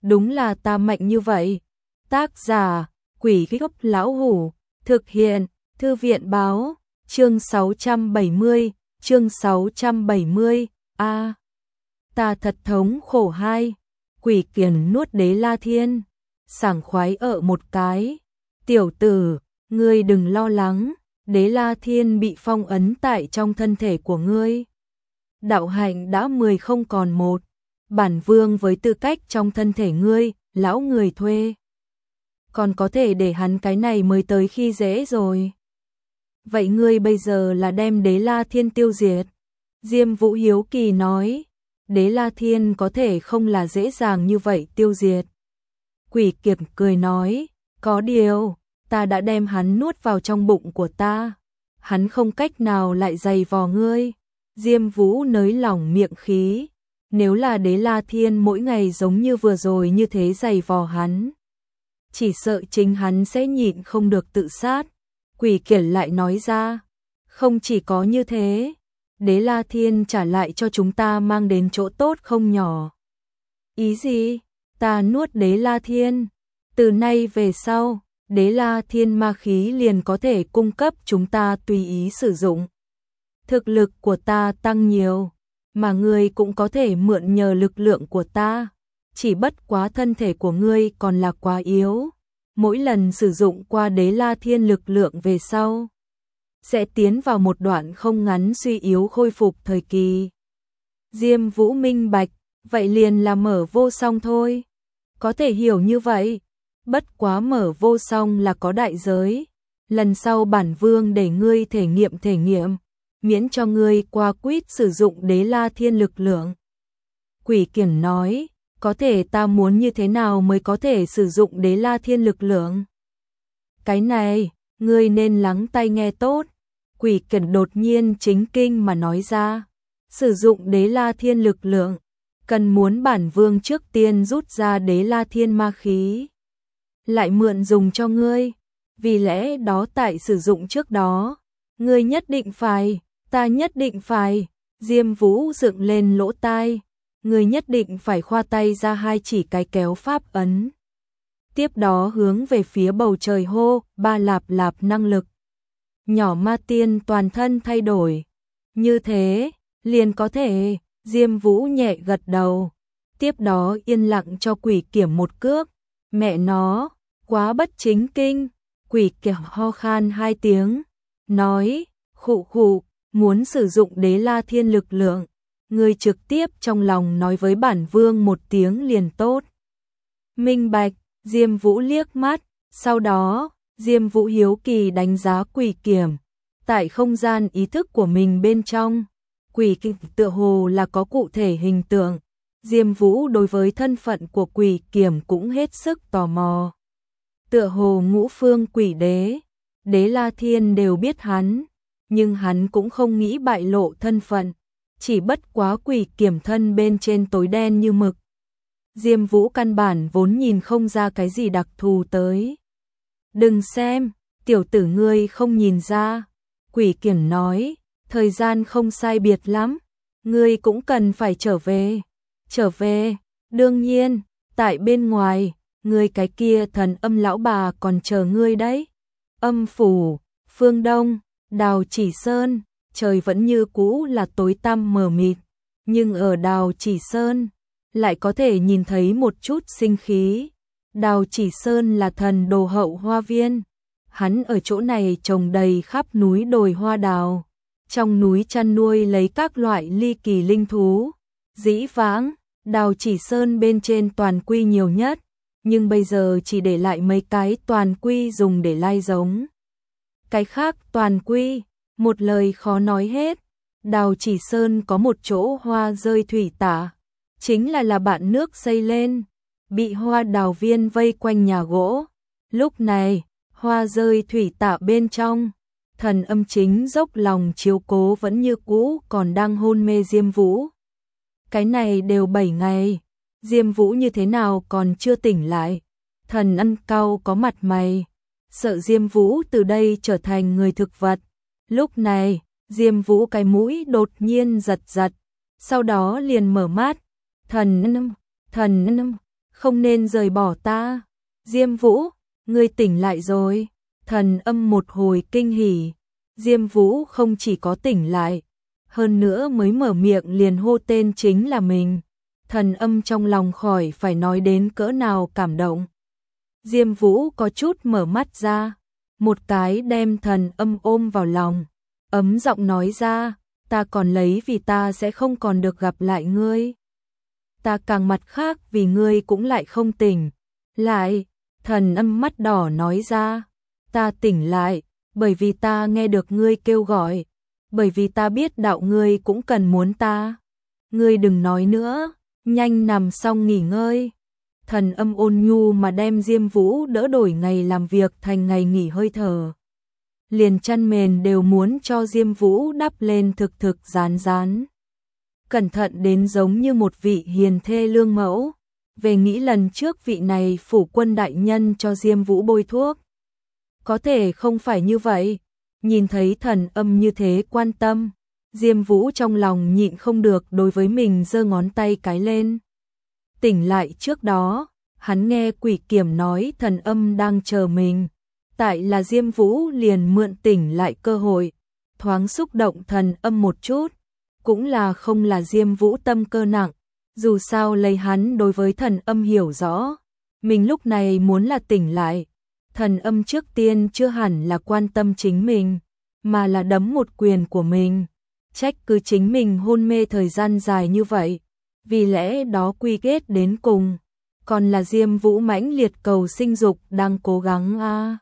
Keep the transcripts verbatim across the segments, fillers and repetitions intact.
đúng là ta mạnh như vậy. Tác giả, Quỷ Gốc Lão Hủ, thực hiện, Thư viện báo, chương sáu trăm bảy mươi, chương sáu trăm bảy mươi, a à, ta thật thống khổ hai. Quỷ Kiền nuốt Đế La Thiên, sảng khoái ở một cái. Tiểu tử, ngươi đừng lo lắng, Đế La Thiên bị phong ấn tại trong thân thể của ngươi. Đạo hạnh đã mười không còn một, bản vương với tư cách trong thân thể ngươi, lão người thuê. Còn có thể để hắn cái này mới tới khi dễ rồi. Vậy ngươi bây giờ là đem Đế La Thiên tiêu diệt? Diêm Vũ hiếu kỳ nói, Đế La Thiên có thể không là dễ dàng như vậy tiêu diệt. Quỷ Kiệt cười nói, có điều, ta đã đem hắn nuốt vào trong bụng của ta. Hắn không cách nào lại giày vò ngươi. Diêm Vũ nới lỏng miệng khí. Nếu là Đế La Thiên mỗi ngày giống như vừa rồi như thế giày vò hắn, chỉ sợ chính hắn sẽ nhịn không được tự sát. Quỷ Kiệt lại nói ra, không chỉ có như thế, Đế La Thiên trả lại cho chúng ta mang đến chỗ tốt không nhỏ. Ý gì? Ta nuốt Đế La Thiên, từ nay về sau, Đế La Thiên ma khí liền có thể cung cấp chúng ta tùy ý sử dụng. Thực lực của ta tăng nhiều, mà ngươi cũng có thể mượn nhờ lực lượng của ta, chỉ bất quá thân thể của ngươi còn là quá yếu. Mỗi lần sử dụng qua Đế La Thiên lực lượng về sau, sẽ tiến vào một đoạn không ngắn suy yếu khôi phục thời kỳ. Diêm Vũ minh bạch, vậy liền là mở vô song thôi. Có thể hiểu như vậy, bất quá mở vô song là có đại giới. Lần sau bản vương để ngươi thể nghiệm thể nghiệm, miễn cho ngươi qua quýt sử dụng Đế La Thiên lực lượng. Quỷ Kiển nói, có thể ta muốn như thế nào mới có thể sử dụng Đế La Thiên lực lượng? Cái này, ngươi nên lắng tai nghe tốt. Quỷ Kiển đột nhiên chính kinh mà nói ra, sử dụng Đế La Thiên lực lượng, cần muốn bản vương trước tiên rút ra Đế La Thiên ma khí, lại mượn dùng cho ngươi. Vì lẽ đó tại sử dụng trước đó, ngươi nhất định phải, ta nhất định phải. Diêm Vũ dựng lên lỗ tai, ngươi nhất định phải khoa tay ra hai chỉ cái kéo pháp ấn. Tiếp đó hướng về phía bầu trời hô, ba lạp lạp năng lực. Nhỏ ma tiên toàn thân thay đổi. Như thế, liền có thể. Diêm Vũ nhẹ gật đầu. Tiếp đó yên lặng cho Quỷ Kiểm một cước. Mẹ nó, quá bất chính kinh. Quỷ Kiểm ho khan hai tiếng, nói, khụ khụ, muốn sử dụng Đế La Thiên lực lượng, ngươi trực tiếp trong lòng nói với bản vương một tiếng liền tốt. Minh bạch. Diêm Vũ liếc mắt, sau đó, Diêm Vũ hiếu kỳ đánh giá Quỷ Kiểm. Tại không gian ý thức của mình bên trong, Quỷ Kiểm tựa hồ là có cụ thể hình tượng. Diêm Vũ đối với thân phận của Quỷ Kiểm cũng hết sức tò mò. Tựa hồ ngũ phương quỷ đế, Đế La Thiên đều biết hắn, nhưng hắn cũng không nghĩ bại lộ thân phận, chỉ bất quá Quỷ Kiểm thân bên trên tối đen như mực. Diêm Vũ căn bản vốn nhìn không ra cái gì đặc thù tới. Đừng xem, tiểu tử ngươi không nhìn ra. Quỷ Kiểm nói, thời gian không sai biệt lắm, ngươi cũng cần phải trở về. Trở về, đương nhiên, tại bên ngoài, ngươi cái kia thần âm lão bà còn chờ ngươi đấy. Âm phủ, phương đông, Đào Chỉ Sơn, trời vẫn như cũ là tối tăm mờ mịt, nhưng ở Đào Chỉ Sơn lại có thể nhìn thấy một chút sinh khí. Đào Chỉ Sơn là thần đồ hậu hoa viên, hắn ở chỗ này trồng đầy khắp núi đồi hoa đào, trong núi chăn nuôi lấy các loại ly kỳ linh thú. Dĩ vãng, Đào Chỉ Sơn bên trên toàn quy nhiều nhất, nhưng bây giờ chỉ để lại mấy cái toàn quy dùng để lai giống. Cái khác toàn quy, một lời khó nói hết. Đào Chỉ Sơn có một chỗ hoa rơi thủy tả, chính là là bạn nước xây lên, bị hoa đào viên vây quanh nhà gỗ. Lúc này, hoa rơi thủy tả bên trong, thần âm chính dốc lòng chiếu cố vẫn như cũ còn đang hôn mê Diêm Vũ. Cái này đều bảy ngày, Diêm Vũ như thế nào còn chưa tỉnh lại. Thần ân cau có mặt mày, sợ Diêm Vũ từ đây trở thành người thực vật. Lúc này, Diêm Vũ cái mũi đột nhiên giật giật, sau đó liền mở mắt. Thần ân, thần ân, không nên rời bỏ ta. Diêm Vũ, ngươi tỉnh lại rồi. Thần Âm một hồi kinh hỉ. Diêm Vũ không chỉ có tỉnh lại, hơn nữa mới mở miệng liền hô tên chính là mình. Thần Âm trong lòng khỏi phải nói đến cỡ nào cảm động. Diêm Vũ có chút mở mắt ra, một cái đem Thần Âm ôm vào lòng, ấm giọng nói ra, ta còn lấy vì ta sẽ không còn được gặp lại ngươi. Ta càng mặt khác vì ngươi cũng lại không tỉnh. Lại, Thần Âm mắt đỏ nói ra, ta tỉnh lại, bởi vì ta nghe được ngươi kêu gọi, bởi vì ta biết đạo ngươi cũng cần muốn ta. Ngươi đừng nói nữa, nhanh nằm xong nghỉ ngơi. Thần Âm ôn nhu mà đem Diêm Vũ đỡ đổi ngày làm việc thành ngày nghỉ hơi thở. Liền chăn mền đều muốn cho Diêm Vũ đắp lên thực thực rán rán. Cẩn thận đến giống như một vị hiền thê lương mẫu. Về nghĩ lần trước vị này phủ quân đại nhân cho Diêm Vũ bôi thuốc. Có thể không phải như vậy. Nhìn thấy Thần Âm như thế quan tâm, Diêm Vũ trong lòng nhịn không được đối với mình giơ ngón tay cái lên. Tỉnh lại trước đó, hắn nghe Quỷ Kiểm nói Thần Âm đang chờ mình. Tại là Diêm Vũ liền mượn tỉnh lại cơ hội, thoáng xúc động Thần Âm một chút. Cũng là không là Diêm Vũ tâm cơ nặng, dù sao lấy hắn đối với Thần Âm hiểu rõ. Mình lúc này muốn là tỉnh lại. Thần Âm trước tiên chưa hẳn là quan tâm chính mình, mà là đấm một quyền của mình. Trách cứ chính mình hôn mê thời gian dài như vậy, vì lẽ đó quy kết đến cùng, còn là Diêm Vũ mãnh liệt cầu sinh dục đang cố gắng a. À.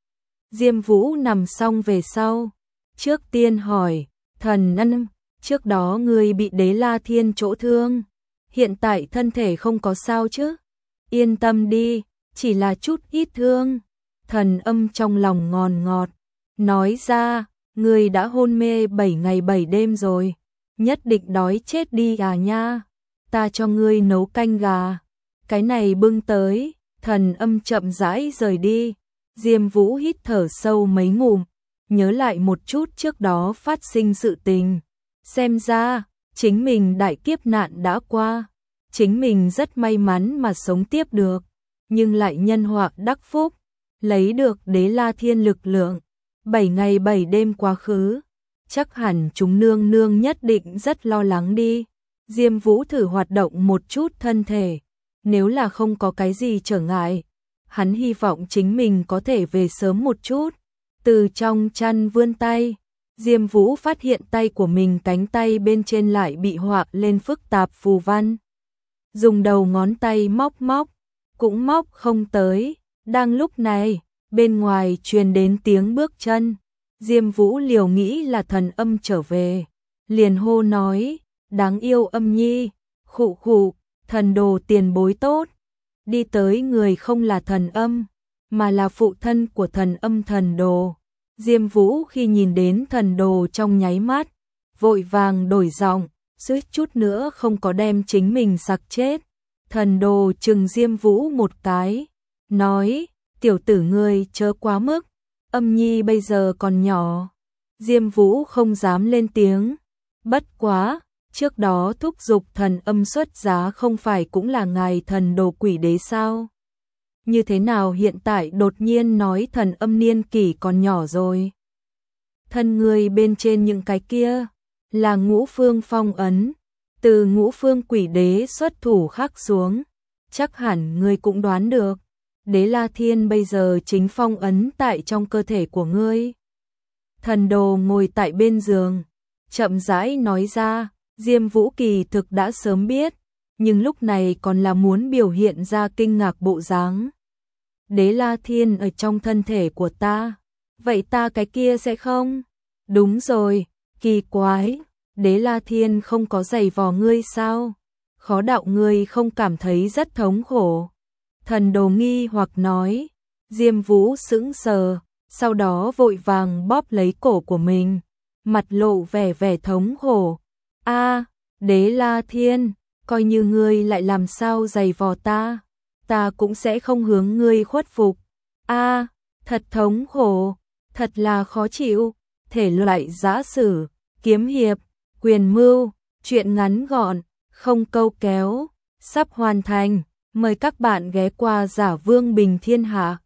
Diêm Vũ nằm xong về sau, trước tiên hỏi, Thần Âm, trước đó ngươi bị Đế La Thiên chỗ thương, hiện tại thân thể không có sao chứ? Yên tâm đi, chỉ là chút ít thương. Thần Âm trong lòng ngòn ngọt, nói ra, ngươi đã hôn mê bảy ngày bảy đêm rồi, nhất định đói chết đi à nha. Ta cho ngươi nấu canh gà, cái này bưng tới. Thần Âm chậm rãi rời đi. Diêm Vũ hít thở sâu mấy ngụm, nhớ lại một chút trước đó phát sinh sự tình. Xem ra, chính mình đại kiếp nạn đã qua, chính mình rất may mắn mà sống tiếp được, nhưng lại nhân họa đắc phúc, lấy được Đế La Thiên lực lượng. Bảy ngày bảy đêm quá khứ, chắc hẳn chúng nương nương nhất định rất lo lắng đi. Diêm Vũ thử hoạt động một chút thân thể, nếu là không có cái gì trở ngại, hắn hy vọng chính mình có thể về sớm một chút. Từ trong chăn vươn tay, Diêm Vũ phát hiện tay của mình cánh tay bên trên lại bị họa lên phức tạp phù văn. Dùng đầu ngón tay móc móc, cũng móc không tới. Đang lúc này, bên ngoài truyền đến tiếng bước chân. Diêm Vũ liều nghĩ là Thần Âm trở về, liền hô nói, đáng yêu Âm nhi, khụ khụ, thần đồ tiền bối tốt. Đi tới người không là Thần Âm, mà là phụ thân của Thần Âm Thần Đồ. Diêm Vũ khi nhìn đến Thần Đồ trong nháy mắt, vội vàng đổi giọng, suýt chút nữa không có đem chính mình sặc chết. Thần Đồ trừng Diêm Vũ một cái, nói, tiểu tử ngươi chớ quá mức, Âm nhi bây giờ còn nhỏ. Diêm Vũ không dám lên tiếng, bất quá, trước đó thúc giục Thần Âm xuất giá không phải cũng là ngài Thần Đồ Quỷ Đế sao? Như thế nào hiện tại đột nhiên nói Thần Âm niên kỷ còn nhỏ rồi? Thân người bên trên những cái kia là Ngũ Phương phong ấn, từ Ngũ Phương Quỷ Đế xuất thủ khắc xuống, chắc hẳn ngươi cũng đoán được, Đế La Thiên bây giờ chính phong ấn tại trong cơ thể của ngươi. Thần Đồ ngồi tại bên giường, chậm rãi nói ra, Diêm Vũ kỳ thực đã sớm biết, nhưng lúc này còn là muốn biểu hiện ra kinh ngạc bộ dáng. Đế La Thiên ở trong thân thể của ta, vậy ta cái kia sẽ không? Đúng rồi, kỳ quái, Đế La Thiên không có giày vò ngươi sao? Khó đạo ngươi không cảm thấy rất thống khổ? Thần Đồ nghi hoặc nói. Diêm Vũ sững sờ, sau đó vội vàng bóp lấy cổ của mình, mặt lộ vẻ vẻ thống khổ. A, Đế La Thiên, coi như ngươi lại làm sao giày vò ta, ta cũng sẽ không hướng ngươi khuất phục. A, thật thống khổ, thật là khó chịu. Thể loại giã sử, kiếm hiệp, quyền mưu, truyện ngắn gọn, không câu kéo, sắp hoàn thành. Mời các bạn ghé qua Giả Vương Bình Thiên Hạ.